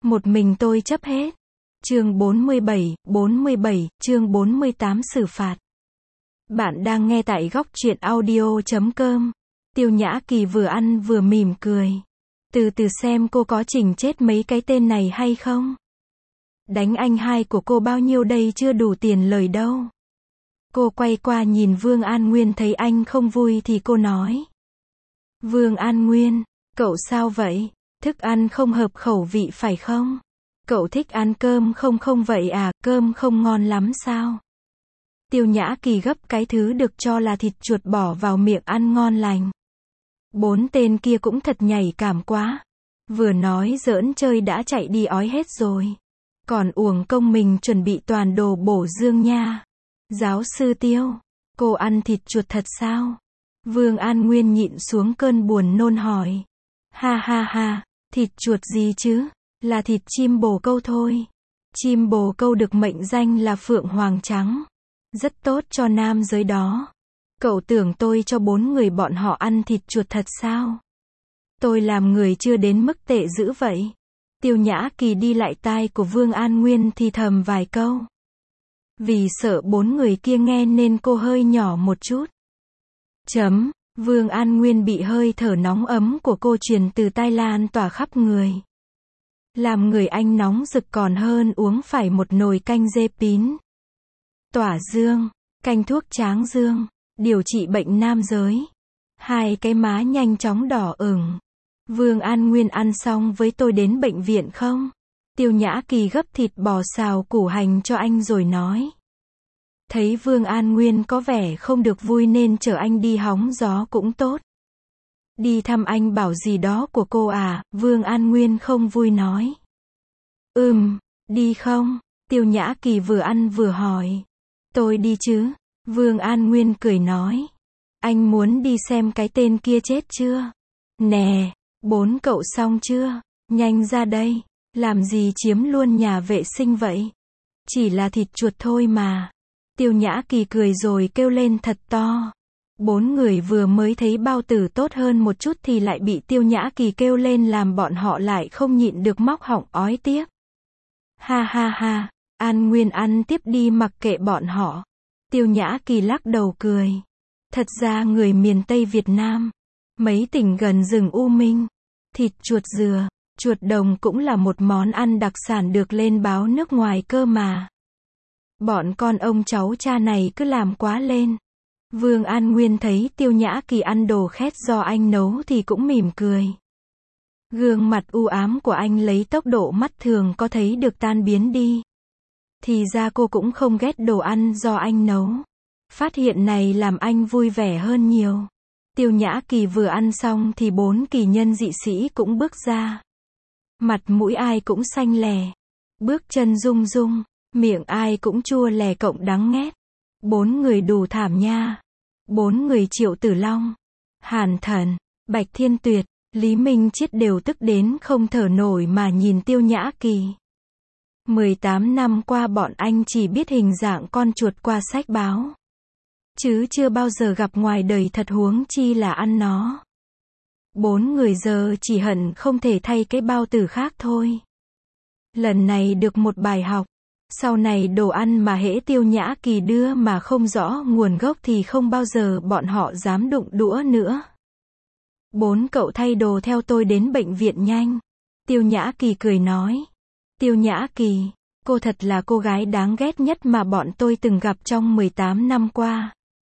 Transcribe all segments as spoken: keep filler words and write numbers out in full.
Một mình tôi chấp hết. Chương bốn mươi bảy, bốn mươi bảy, chương bốn mươi tám xử phạt. Bạn đang nghe tại góc truyện audio chấm com. Tiêu Nhã Kỳ vừa ăn vừa mỉm cười. Từ từ xem cô có chỉnh chết mấy cái tên này hay không. Đánh anh hai của cô bao nhiêu đây chưa đủ tiền lời đâu. Cô quay qua nhìn Vương An Nguyên thấy anh không vui thì cô nói. Vương An Nguyên, cậu sao vậy? Thức ăn không hợp khẩu vị phải không? Cậu thích ăn cơm không không vậy à, cơm không ngon lắm sao? Tiêu Nhã Kỳ gấp cái thứ được cho là thịt chuột bỏ vào miệng ăn ngon lành. Bốn tên kia cũng thật nhảy cảm quá. Vừa nói giỡn chơi đã chạy đi ói hết rồi. Còn uổng công mình chuẩn bị toàn đồ bổ dương nha. Giáo sư Tiêu, cô ăn thịt chuột thật sao? Vương An Nguyên nhịn xuống cơn buồn nôn hỏi. Ha ha ha, thịt chuột gì chứ? Là thịt chim bồ câu thôi. Chim bồ câu được mệnh danh là phượng hoàng trắng. Rất tốt cho nam giới đó. Cậu tưởng tôi cho bốn người bọn họ ăn thịt chuột thật sao? Tôi làm người chưa đến mức tệ dữ vậy. Tiêu Nhã Kỳ đi lại tai của Vương An Nguyên thì thầm vài câu. Vì sợ bốn người kia nghe nên cô hơi nhỏ một chút. Chấm, Vương An Nguyên bị hơi thở nóng ấm của cô truyền từ tai lan tỏa khắp người. Làm người anh nóng rực còn hơn uống phải một nồi canh dê pín. Tỏa dương, canh thuốc tráng dương, điều trị bệnh nam giới. Hai cái má nhanh chóng đỏ ửng. Vương An Nguyên ăn xong với tôi đến bệnh viện không? Tiêu Nhã Kỳ gấp thịt bò xào củ hành cho anh rồi nói. Thấy Vương An Nguyên có vẻ không được vui nên chở anh đi hóng gió cũng tốt. Đi thăm anh bảo gì đó của cô à? Vương An Nguyên không vui nói. Ừm, đi không? Tiêu Nhã Kỳ vừa ăn vừa hỏi. Tôi đi chứ? Vương An Nguyên cười nói. Anh muốn đi xem cái tên kia chết chưa? Nè, bốn cậu xong chưa? Nhanh ra đây. Làm gì chiếm luôn nhà vệ sinh vậy? Chỉ là thịt chuột thôi mà. Tiêu Nhã Kỳ cười rồi kêu lên thật to. Bốn người vừa mới thấy bao tử tốt hơn một chút thì lại bị Tiêu Nhã Kỳ kêu lên làm bọn họ lại không nhịn được móc họng ói tiếp. Ha ha ha, An Nguyên ăn tiếp đi mặc kệ bọn họ. Tiêu Nhã Kỳ lắc đầu cười. Thật ra người miền Tây Việt Nam, mấy tỉnh gần rừng U Minh, thịt chuột dừa, chuột đồng cũng là một món ăn đặc sản được lên báo nước ngoài cơ mà. Bọn con ông cháu cha này cứ làm quá lên. Vương An Nguyên thấy Tiêu Nhã Kỳ ăn đồ khét do anh nấu thì cũng mỉm cười. Gương mặt u ám của anh lấy tốc độ mắt thường có thấy được tan biến đi. Thì ra cô cũng không ghét đồ ăn do anh nấu. Phát hiện này làm anh vui vẻ hơn nhiều. Tiêu Nhã Kỳ vừa ăn xong thì bốn kỳ nhân dị sĩ cũng bước ra. Mặt mũi ai cũng xanh lè. Bước chân rung rung. Miệng ai cũng chua lè cộng đắng nghét. Bốn người đủ thảm nha. Bốn người Triệu Tử Long, Hàn Thần, Bạch Thiên Tuyệt, Lý Minh Chiết đều tức đến không thở nổi mà nhìn Tiêu Nhã Kỳ. mười tám năm qua bọn anh chỉ biết hình dạng con chuột qua sách báo. Chứ chưa bao giờ gặp ngoài đời thật huống chi là ăn nó. Bốn người giờ chỉ hận không thể thay cái bao tử khác thôi. Lần này được một bài học. Sau này đồ ăn mà hễ Tiêu Nhã Kỳ đưa mà không rõ nguồn gốc thì không bao giờ bọn họ dám đụng đũa nữa. Bốn cậu thay đồ theo tôi đến bệnh viện nhanh. Tiêu Nhã Kỳ cười nói. Tiêu Nhã Kỳ, cô thật là cô gái đáng ghét nhất mà bọn tôi từng gặp trong mười tám năm qua.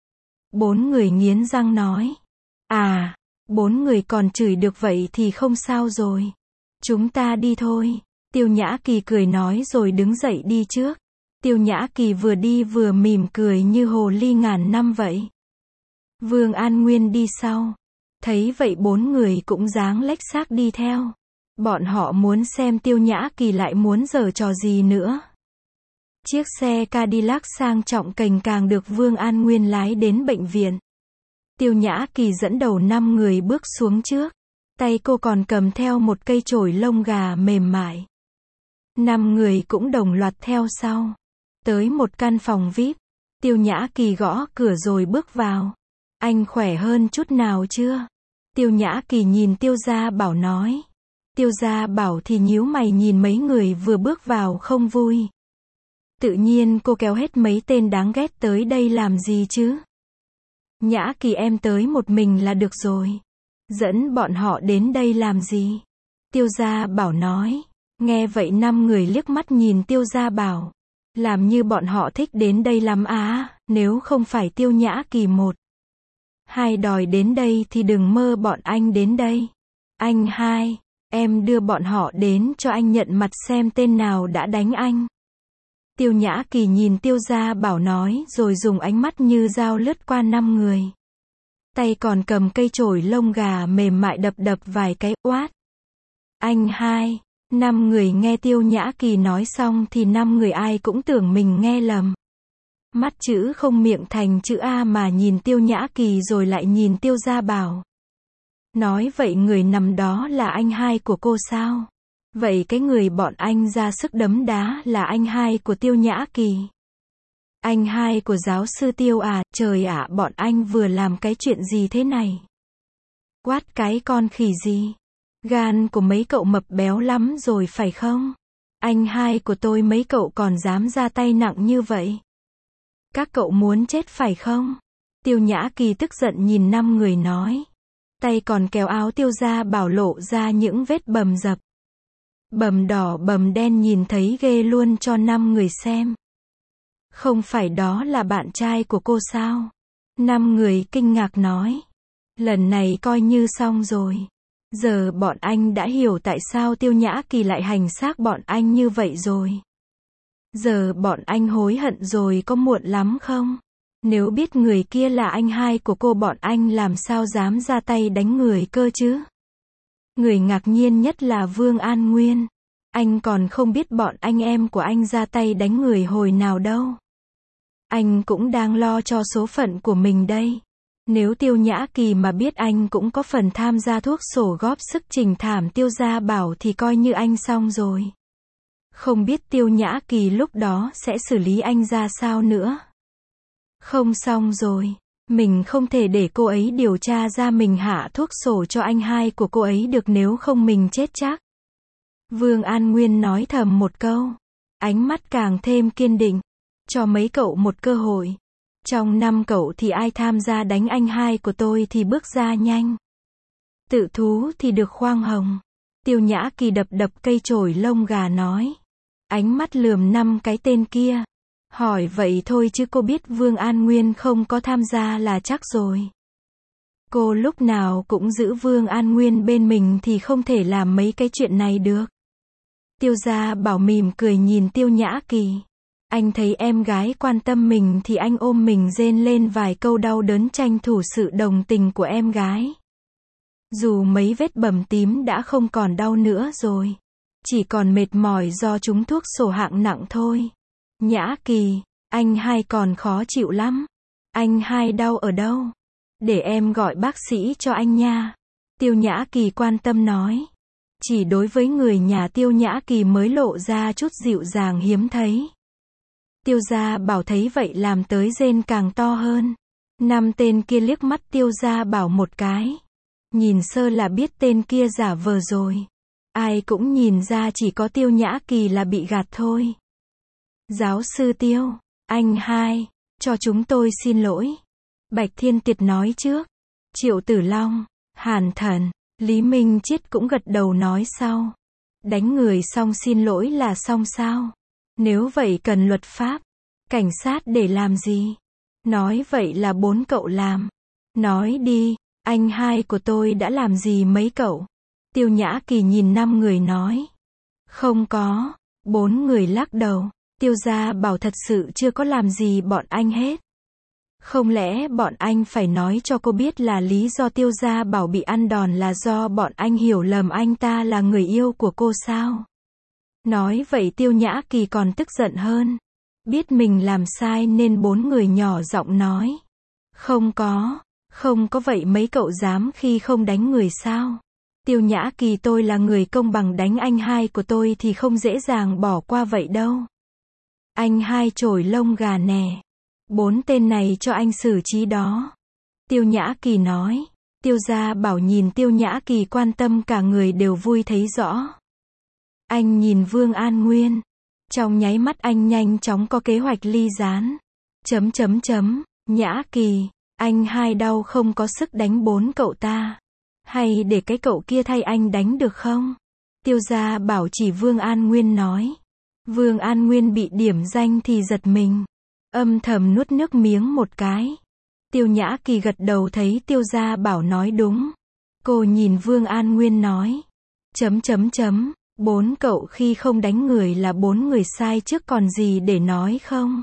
Bốn người nghiến răng nói. À, bốn người còn chửi được vậy thì không sao rồi. Chúng ta đi thôi. Tiêu Nhã Kỳ cười nói rồi đứng dậy đi trước. Tiêu Nhã Kỳ vừa đi vừa mỉm cười như hồ ly ngàn năm vậy. Vương An Nguyên đi sau. Thấy vậy bốn người cũng dáng lếch xác đi theo. Bọn họ muốn xem Tiêu Nhã Kỳ lại muốn giở trò gì nữa. Chiếc xe Cadillac sang trọng cành càng được Vương An Nguyên lái đến bệnh viện. Tiêu Nhã Kỳ dẫn đầu năm người bước xuống trước. Tay cô còn cầm theo một cây chổi lông gà mềm mại. Năm người cũng đồng loạt theo sau. Tới một căn phòng vi ai pi. Tiêu Nhã Kỳ gõ cửa rồi bước vào. Anh khỏe hơn chút nào chưa? Tiêu Nhã Kỳ nhìn Tiêu Gia Bảo nói. Tiêu Gia Bảo thì nhíu mày nhìn mấy người vừa bước vào không vui. Tự nhiên cô kéo hết mấy tên đáng ghét tới đây làm gì chứ? Nhã Kỳ em tới một mình là được rồi. Dẫn bọn họ đến đây làm gì? Tiêu Gia Bảo nói. Nghe vậy năm người liếc mắt nhìn Tiêu Gia Bảo. Làm như bọn họ thích đến đây lắm á, nếu không phải Tiêu Nhã Kỳ một. Hai đòi đến đây thì đừng mơ bọn anh đến đây. Anh hai, em đưa bọn họ đến cho anh nhận mặt xem tên nào đã đánh anh. Tiêu Nhã Kỳ nhìn Tiêu Gia Bảo nói rồi dùng ánh mắt như dao lướt qua năm người. Tay còn cầm cây chổi lông gà mềm mại đập đập vài cái, oát. Anh hai, năm người nghe Tiêu Nhã Kỳ nói xong thì năm người ai cũng tưởng mình nghe lầm. Mắt chữ không miệng thành chữ A mà nhìn Tiêu Nhã Kỳ rồi lại nhìn Tiêu Gia Bảo. Nói vậy người nằm đó là anh hai của cô sao? Vậy cái người bọn anh ra sức đấm đá là anh hai của Tiêu Nhã Kỳ. Anh hai của giáo sư Tiêu à, trời ạ, bọn anh vừa làm cái chuyện gì thế này? Quát cái con khỉ gì? Gan của mấy cậu mập béo lắm rồi phải không? Anh hai của tôi mấy cậu còn dám ra tay nặng như vậy? Các cậu muốn chết phải không? Tiêu Nhã Kỳ tức giận nhìn năm người nói. Tay còn kéo áo Tiêu Gia Bảo lộ ra những vết bầm dập. Bầm đỏ bầm đen nhìn thấy ghê luôn cho năm người xem. Không phải đó là bạn trai của cô sao? Năm người kinh ngạc nói. Lần này coi như xong rồi. Giờ bọn anh đã hiểu tại sao Tiêu Nhã Kỳ lại hành xác bọn anh như vậy rồi. Giờ bọn anh hối hận rồi có muộn lắm không? Nếu biết người kia là anh hai của cô bọn anh làm sao dám ra tay đánh người cơ chứ? Người ngạc nhiên nhất là Vương An Nguyên. Anh còn không biết bọn anh em của anh ra tay đánh người hồi nào đâu. Anh cũng đang lo cho số phận của mình đây. Nếu Tiêu Nhã Kỳ mà biết anh cũng có phần tham gia thuốc sổ góp sức trình thảm Tiêu Gia Bảo thì coi như anh xong rồi. Không biết Tiêu Nhã Kỳ lúc đó sẽ xử lý anh ra sao nữa. Không xong rồi. Mình không thể để cô ấy điều tra ra mình hạ thuốc sổ cho anh hai của cô ấy được, nếu không mình chết chắc. Vương An Nguyên nói thầm một câu. Ánh mắt càng thêm kiên định. Cho mấy cậu một cơ hội. Trong năm cậu thì ai tham gia đánh anh hai của tôi thì bước ra nhanh. Tự thú thì được khoang hồng. Tiêu Nhã Kỳ đập đập cây chổi lông gà nói. Ánh mắt lườm năm cái tên kia. Hỏi vậy thôi chứ cô biết Vương An Nguyên không có tham gia là chắc rồi. Cô lúc nào cũng giữ Vương An Nguyên bên mình thì không thể làm mấy cái chuyện này được. Tiêu Gia Bảo mỉm cười nhìn Tiêu Nhã Kỳ. Anh thấy em gái quan tâm mình thì anh ôm mình rên lên vài câu đau đớn tranh thủ sự đồng tình của em gái. Dù mấy vết bầm tím đã không còn đau nữa rồi. Chỉ còn mệt mỏi do trúng thuốc sổ hạng nặng thôi. Nhã Kỳ, anh hai còn khó chịu lắm. Anh hai đau ở đâu? Để em gọi bác sĩ cho anh nha. Tiêu Nhã Kỳ quan tâm nói. Chỉ đối với người nhà Tiêu Nhã Kỳ mới lộ ra chút dịu dàng hiếm thấy. Tiêu Gia Bảo thấy vậy làm tới rên càng to hơn. Năm tên kia liếc mắt Tiêu Gia Bảo một cái. Nhìn sơ là biết tên kia giả vờ rồi. Ai cũng nhìn ra chỉ có Tiêu Nhã Kỳ là bị gạt thôi. Giáo sư Tiêu, anh hai, cho chúng tôi xin lỗi. Bạch Thiên Tiệt nói trước. Triệu Tử Long, Hàn Thần, Lý Minh Chiết cũng gật đầu nói sau. Đánh người xong xin lỗi là xong sao? Nếu vậy cần luật pháp, cảnh sát để làm gì? Nói vậy là bốn cậu làm. Nói đi, anh hai của tôi đã làm gì mấy cậu? Tiêu Nhã Kỳ nhìn năm người nói. Không có, bốn người lắc đầu. Tiêu Gia Bảo thật sự chưa có làm gì bọn anh hết. Không lẽ bọn anh phải nói cho cô biết là lý do Tiêu Gia Bảo bị ăn đòn là do bọn anh hiểu lầm anh ta là người yêu của cô sao? Nói vậy Tiêu Nhã Kỳ còn tức giận hơn. Biết mình làm sai nên bốn người nhỏ giọng nói. Không có, không có vậy mấy cậu dám khi không đánh người sao? Tiêu Nhã Kỳ tôi là người công bằng, đánh anh hai của tôi thì không dễ dàng bỏ qua vậy đâu. Anh hai chổi lông gà nè. Bốn tên này cho anh xử trí đó. Tiêu Nhã Kỳ nói. Tiêu Gia Bảo nhìn Tiêu Nhã Kỳ quan tâm cả người đều vui thấy rõ. Anh nhìn Vương An Nguyên. Trong nháy mắt anh nhanh chóng có kế hoạch ly gián. Chấm chấm chấm, Nhã Kỳ, anh hai đau không có sức đánh bốn cậu ta. Hay để cái cậu kia thay anh đánh được không? Tiêu Gia Bảo chỉ Vương An Nguyên nói. Vương An Nguyên bị điểm danh thì giật mình. Âm thầm nuốt nước miếng một cái. Tiêu Nhã Kỳ gật đầu thấy Tiêu Gia Bảo nói đúng. Cô nhìn Vương An Nguyên nói. Chấm chấm chấm, bốn cậu khi không đánh người là bốn người sai trước còn gì để nói không?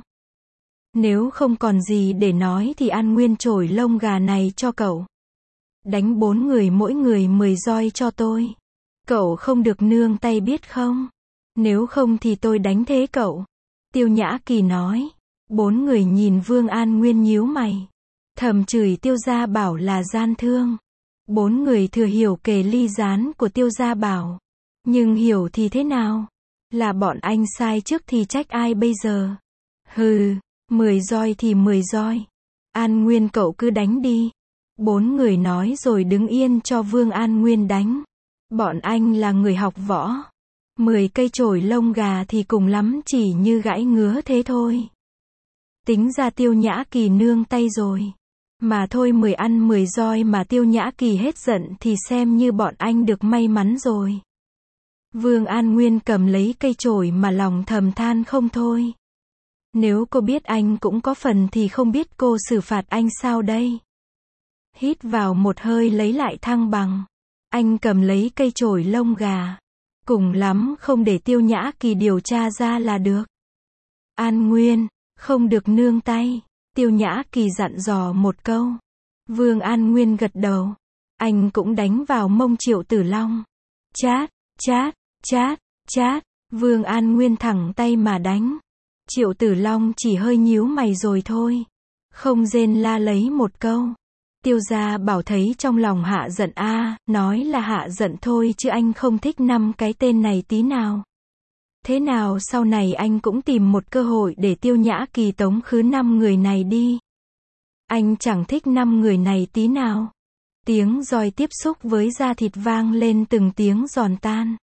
Nếu không còn gì để nói thì An Nguyên trổi lông gà này cho cậu. Đánh bốn người mỗi người mười roi cho tôi. Cậu không được nương tay biết không? Nếu không thì tôi đánh thế cậu. Tiêu Nhã Kỳ nói. Bốn người nhìn Vương An Nguyên nhíu mày. Thầm chửi Tiêu Gia Bảo là gian thương. Bốn người thừa hiểu kề ly gián của Tiêu Gia Bảo. Nhưng hiểu thì thế nào? Là bọn anh sai trước thì trách ai bây giờ? Hừ, mười roi thì mười roi. An Nguyên cậu cứ đánh đi. Bốn người nói rồi đứng yên cho Vương An Nguyên đánh. Bọn anh là người học võ. Mười cây chổi lông gà thì cùng lắm chỉ như gãi ngứa thế thôi. Tính ra Tiêu Nhã Kỳ nương tay rồi. Mà thôi mười ăn mười roi mà Tiêu Nhã Kỳ hết giận thì xem như bọn anh được may mắn rồi. Vương An Nguyên cầm lấy cây chổi mà lòng thầm than không thôi. Nếu cô biết anh cũng có phần thì không biết cô xử phạt anh sao đây. Hít vào một hơi lấy lại thăng bằng. Anh cầm lấy cây chổi lông gà. Cùng lắm không để Tiêu Nhã Kỳ điều tra ra là được. An Nguyên, không được nương tay. Tiêu Nhã Kỳ dặn dò một câu. Vương An Nguyên gật đầu. Anh cũng đánh vào mông Triệu Tử Long. Chát, chát, chát, chát. Vương An Nguyên thẳng tay mà đánh. Triệu Tử Long chỉ hơi nhíu mày rồi thôi. Không rên la lấy một câu. Tiêu Gia Bảo thấy trong lòng hạ giận a, à, nói là hạ giận thôi chứ anh không thích năm cái tên này tí nào. Thế nào sau này anh cũng tìm một cơ hội để Tiêu Nhã Kỳ tống khứ năm người này đi. Anh chẳng thích năm người này tí nào. Tiếng roi tiếp xúc với da thịt vang lên từng tiếng giòn tan.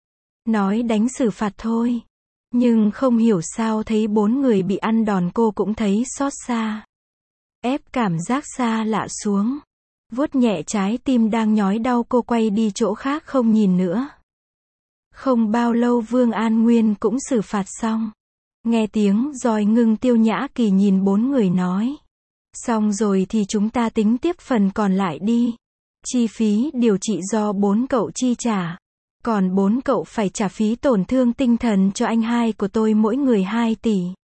Nói đánh xử phạt thôi. Nhưng không hiểu sao thấy bốn người bị ăn đòn cô cũng thấy xót xa. Ép cảm giác xa lạ xuống. Vuốt nhẹ trái tim đang nhói đau cô quay đi chỗ khác không nhìn nữa. Không bao lâu Vương An Nguyên cũng xử phạt xong. Nghe tiếng roi ngưng Tiêu Nhã Kỳ nhìn bốn người nói. Xong rồi thì chúng ta tính tiếp phần còn lại đi. Chi phí điều trị do bốn cậu chi trả. Còn bốn cậu phải trả phí tổn thương tinh thần cho anh hai của tôi mỗi người hai tỷ.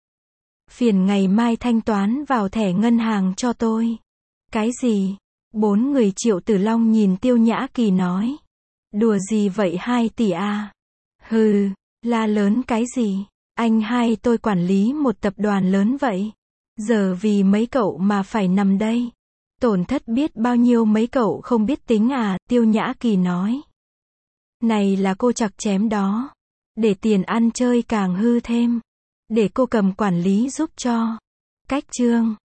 Phiền ngày mai thanh toán vào thẻ ngân hàng cho tôi. Cái gì? Bốn người Triệu Tử Long nhìn Tiêu Nhã Kỳ nói. Đùa gì vậy hai tỷ à? Hừ, la lớn cái gì? Anh hai tôi quản lý một tập đoàn lớn vậy. Giờ vì mấy cậu mà phải nằm đây. Tổn thất biết bao nhiêu mấy cậu không biết tính à? Tiêu Nhã Kỳ nói. Này là cô chặt chém đó. Để tiền ăn chơi càng hư thêm. Để cô cầm quản lý giúp cho. Cách chương.